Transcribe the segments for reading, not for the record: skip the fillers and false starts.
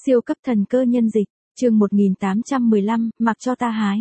Siêu cấp thần cơ nhân dịch, chương 1815, mặc cho ta hái.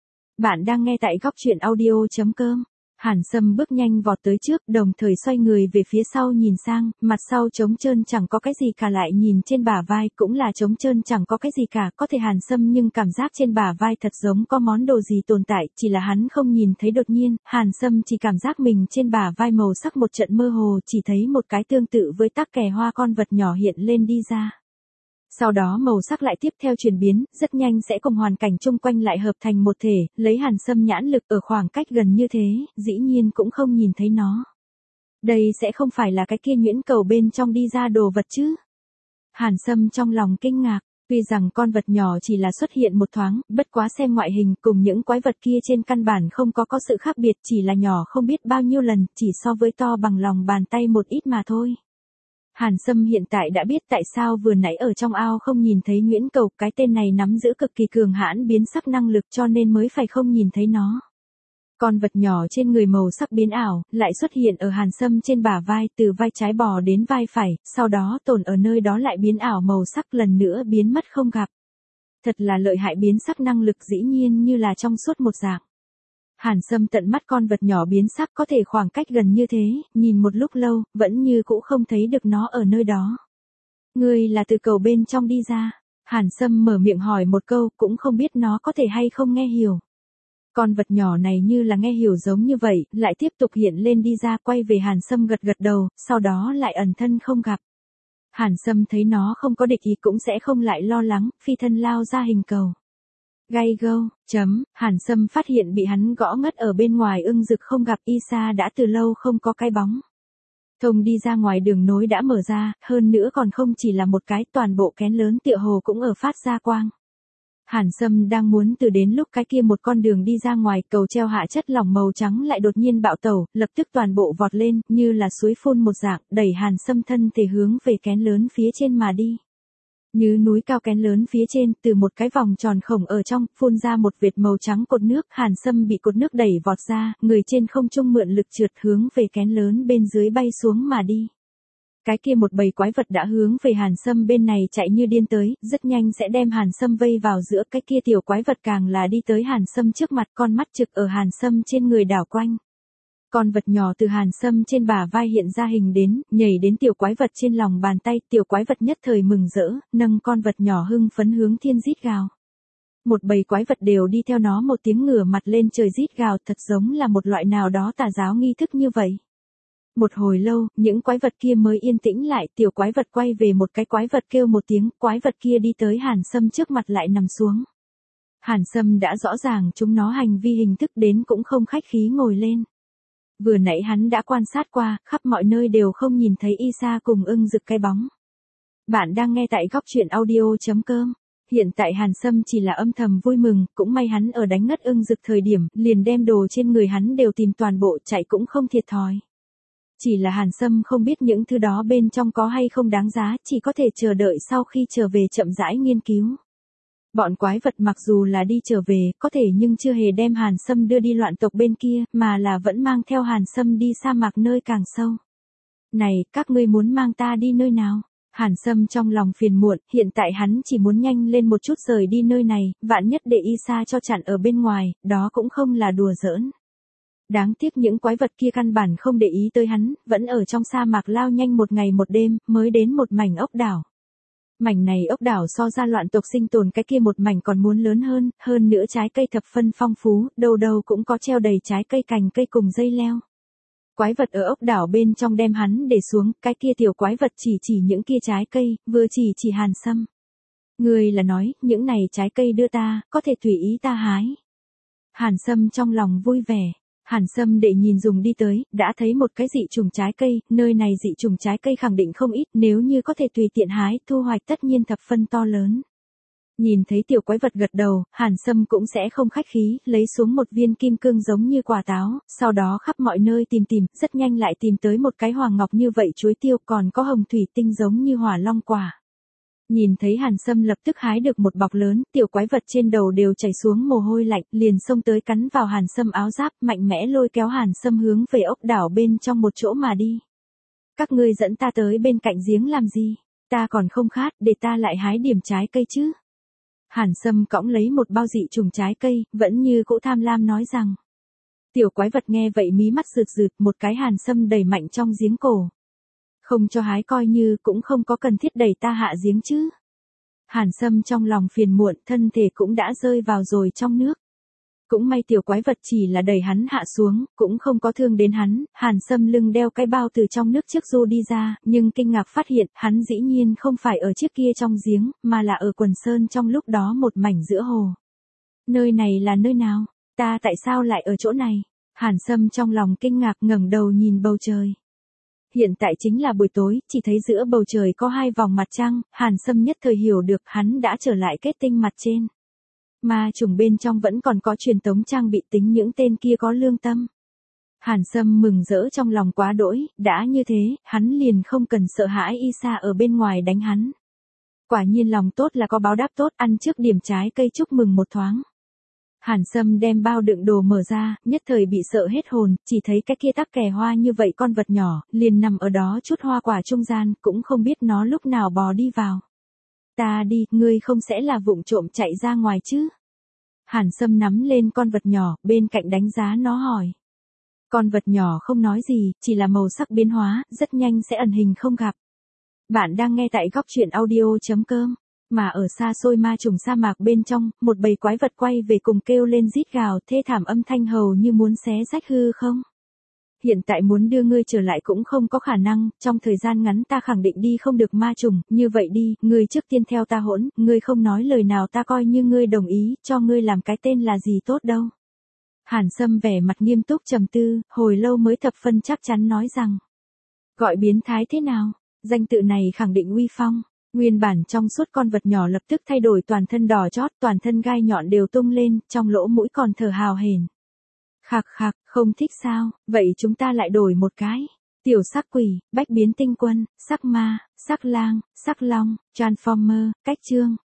Bạn đang nghe tại góc truyện audio.com. Hàn Sâm bước nhanh vọt tới trước, đồng thời xoay người về phía sau nhìn sang, mặt sau trống trơn chẳng có cái gì cả, lại nhìn trên bả vai cũng là trống trơn chẳng có cái gì cả, có thể Hàn Sâm nhưng cảm giác trên bả vai thật giống có món đồ gì tồn tại, chỉ là hắn không nhìn thấy. Đột nhiên, Hàn Sâm chỉ cảm giác mình trên bả vai màu sắc một trận mơ hồ, chỉ thấy một cái tương tự với tắc kè hoa con vật nhỏ hiện lên đi ra. Sau đó màu sắc lại tiếp theo chuyển biến, rất nhanh sẽ cùng hoàn cảnh chung quanh lại hợp thành một thể, lấy Hàn Sâm nhãn lực ở khoảng cách gần như thế, dĩ nhiên cũng không nhìn thấy nó. Đây sẽ không phải là cái kia nhuyễn cầu bên trong đi ra đồ vật chứ? Hàn Sâm trong lòng kinh ngạc, tuy rằng con vật nhỏ chỉ là xuất hiện một thoáng, bất quá xem ngoại hình cùng những quái vật kia trên căn bản không có sự khác biệt, chỉ là nhỏ không biết bao nhiêu lần, chỉ so với to bằng lòng bàn tay một ít mà thôi. Hàn Sâm hiện tại đã biết tại sao vừa nãy ở trong ao không nhìn thấy nhuyễn cầu, cái tên này nắm giữ cực kỳ cường hãn biến sắc năng lực cho nên mới phải không nhìn thấy nó. Con vật nhỏ trên người màu sắc biến ảo, lại xuất hiện ở Hàn Sâm trên bả vai, từ vai trái bò đến vai phải, sau đó tồn ở nơi đó lại biến ảo màu sắc lần nữa biến mất không gặp. Thật là lợi hại, biến sắc năng lực dĩ nhiên như là trong suốt một dạng. Hàn Sâm tận mắt con vật nhỏ biến sắc có thể khoảng cách gần như thế, nhìn một lúc lâu, vẫn như cũ không thấy được nó ở nơi đó. Ngươi là từ cầu bên trong đi ra. Hàn Sâm mở miệng hỏi một câu, cũng không biết nó có thể hay không nghe hiểu. Con vật nhỏ này như là nghe hiểu giống như vậy, lại tiếp tục hiện lên đi ra, quay về Hàn Sâm gật gật đầu, sau đó lại ẩn thân không gặp. Hàn Sâm thấy nó không có địch ý cũng sẽ không lại lo lắng, phi thân lao ra hình cầu. Gay go, Hàn Sâm phát hiện bị hắn gõ ngất ở bên ngoài ưng rực không gặp, y sa đã từ lâu không có cái bóng. Thông đi ra ngoài đường nối đã mở ra, hơn nữa còn không chỉ là một cái, toàn bộ kén lớn tựa hồ cũng ở phát ra quang. Hàn Sâm đang muốn từ đến lúc cái kia một con đường đi ra ngoài, cầu treo hạ chất lỏng màu trắng lại đột nhiên bạo tẩu, lập tức toàn bộ vọt lên, như là suối phun một dạng, đẩy Hàn Sâm thân thể hướng về kén lớn phía trên mà đi. Như núi cao kén lớn phía trên, từ một cái vòng tròn khổng ở trong, phun ra một vệt màu trắng cột nước, Hàn Sâm bị cột nước đẩy vọt ra, người trên không trung mượn lực trượt hướng về kén lớn bên dưới bay xuống mà đi. Cái kia một bầy quái vật đã hướng về Hàn Sâm bên này chạy như điên tới, rất nhanh sẽ đem Hàn Sâm vây vào giữa, cái kia tiểu quái vật càng là đi tới Hàn Sâm trước mặt, con mắt trực ở Hàn Sâm trên người đảo quanh. Con vật nhỏ từ Hàn Sâm trên bả vai hiện ra hình đến, nhảy đến tiểu quái vật trên lòng bàn tay, tiểu quái vật nhất thời mừng rỡ, nâng con vật nhỏ hưng phấn hướng thiên rít gào. Một bầy quái vật đều đi theo nó một tiếng ngửa mặt lên trời rít gào, thật giống là một loại nào đó tà giáo nghi thức như vậy. Một hồi lâu, những quái vật kia mới yên tĩnh lại, tiểu quái vật quay về một cái quái vật kêu một tiếng, quái vật kia đi tới Hàn Sâm trước mặt lại nằm xuống. Hàn Sâm đã rõ ràng chúng nó hành vi hình thức đến cũng không khách khí ngồi lên. Vừa nãy hắn đã quan sát qua, khắp mọi nơi đều không nhìn thấy y sa cùng ưng rực cái bóng. Bạn đang nghe tại góc truyện audio.com. Hiện tại Hàn Sâm chỉ là âm thầm vui mừng, cũng may hắn ở đánh ngất ưng rực thời điểm, liền đem đồ trên người hắn đều tìm toàn bộ, chạy cũng không thiệt thòi. Chỉ là Hàn Sâm không biết những thứ đó bên trong có hay không đáng giá, chỉ có thể chờ đợi sau khi trở về chậm rãi nghiên cứu. Bọn quái vật mặc dù là đi trở về, có thể nhưng chưa hề đem Hàn Sâm đưa đi loạn tộc bên kia, mà là vẫn mang theo Hàn Sâm đi sa mạc nơi càng sâu. Này, các ngươi muốn mang ta đi nơi nào? Hàn Sâm trong lòng phiền muộn, hiện tại hắn chỉ muốn nhanh lên một chút rời đi nơi này, vạn nhất để y sa cho chặn ở bên ngoài, đó cũng không là đùa giỡn. Đáng tiếc những quái vật kia căn bản không để ý tới hắn, vẫn ở trong sa mạc lao nhanh một ngày một đêm, mới đến một mảnh ốc đảo. Mảnh này ốc đảo so ra loạn tộc sinh tồn cái kia một mảnh còn muốn lớn hơn nữa trái cây thập phân phong phú, đâu đâu cũng có treo đầy trái cây, cành cây cùng dây leo. Quái vật ở ốc đảo bên trong đem hắn để xuống, cái kia tiểu quái vật chỉ những kia trái cây, vừa chỉ Hàn Sâm. Ngươi là nói, những này trái cây đưa ta, có thể tùy ý ta hái. Hàn Sâm trong lòng vui vẻ. Hàn Sâm để nhìn dùng đi tới, đã thấy một cái dị trùng trái cây, nơi này dị trùng trái cây khẳng định không ít, nếu như có thể tùy tiện hái, thu hoạch tất nhiên thập phân to lớn. Nhìn thấy tiểu quái vật gật đầu, Hàn Sâm cũng sẽ không khách khí, lấy xuống một viên kim cương giống như quả táo, sau đó khắp mọi nơi tìm, rất nhanh lại tìm tới một cái hoàng ngọc như vậy chuối tiêu, còn có hồng thủy tinh giống như hỏa long quả. Nhìn thấy Hàn Sâm lập tức hái được một bọc lớn, tiểu quái vật trên đầu đều chảy xuống mồ hôi lạnh, liền xông tới cắn vào Hàn Sâm áo giáp, mạnh mẽ lôi kéo Hàn Sâm hướng về ốc đảo bên trong một chỗ mà đi. Các ngươi dẫn ta tới bên cạnh giếng làm gì? Ta còn không khát, để ta lại hái điểm trái cây chứ. Hàn Sâm cõng lấy một bao dị trùng trái cây, vẫn như cũ tham lam nói rằng. Tiểu quái vật nghe vậy mí mắt rượt rượt, một cái Hàn Sâm đẩy mạnh trong giếng cổ. Không cho hái coi như cũng không có cần thiết đẩy ta hạ giếng chứ. Hàn Sâm trong lòng phiền muộn, thân thể cũng đã rơi vào rồi trong nước. Cũng may tiểu quái vật chỉ là đẩy hắn hạ xuống, cũng không có thương đến hắn. Hàn Sâm lưng đeo cái bao từ trong nước trước du đi ra, nhưng kinh ngạc phát hiện hắn dĩ nhiên không phải ở chiếc kia trong giếng, mà là ở quần sơn trong lúc đó một mảnh giữa hồ. Nơi này là nơi nào? Ta tại sao lại ở chỗ này? Hàn Sâm trong lòng kinh ngạc ngẩng đầu nhìn bầu trời. Hiện tại chính là buổi tối, chỉ thấy giữa bầu trời có 2 vòng mặt trăng, Hàn Sâm nhất thời hiểu được hắn đã trở lại kết tinh mặt trên. Ma trùng bên trong vẫn còn có truyền tống trang bị, tính những tên kia có lương tâm. Hàn Sâm mừng rỡ trong lòng quá đỗi, đã như thế, hắn liền không cần sợ hãi Isa ở bên ngoài đánh hắn. Quả nhiên lòng tốt là có báo đáp tốt, ăn trước điểm trái cây chúc mừng một thoáng. Hàn Sâm đem bao đựng đồ mở ra, nhất thời bị sợ hết hồn, chỉ thấy cái kia tắc kè hoa như vậy con vật nhỏ, liền nằm ở đó chút hoa quả trung gian, cũng không biết nó lúc nào bò đi vào. Ta đi, ngươi không sẽ là vụng trộm chạy ra ngoài chứ? Hàn Sâm nắm lên con vật nhỏ, bên cạnh đánh giá nó hỏi. Con vật nhỏ không nói gì, chỉ là màu sắc biến hóa, rất nhanh sẽ ẩn hình không gặp. Bạn đang nghe tại góc truyện audio.com. Mà ở xa xôi ma trùng sa mạc bên trong, một bầy quái vật quay về cùng kêu lên rít gào, thê thảm âm thanh hầu như muốn xé rách hư không. Hiện tại muốn đưa ngươi trở lại cũng không có khả năng, trong thời gian ngắn ta khẳng định đi không được ma trùng, như vậy đi, ngươi trước tiên theo ta hỗn, ngươi không nói lời nào ta coi như ngươi đồng ý, cho ngươi làm cái tên là gì tốt đâu. Hàn Sâm vẻ mặt nghiêm túc trầm tư, hồi lâu mới thập phân chắc chắn nói rằng. Gọi biến thái thế nào? Danh tự này khẳng định uy phong. Nguyên bản trong suốt con vật nhỏ lập tức thay đổi toàn thân đỏ chót, toàn thân gai nhọn đều tung lên, trong lỗ mũi còn thở hào hển. Khạc khạc, không thích sao, vậy chúng ta lại đổi một cái. Tiểu sắc quỷ, bách biến tinh quân, sắc ma, sắc lang, sắc long, transformer, cách chương.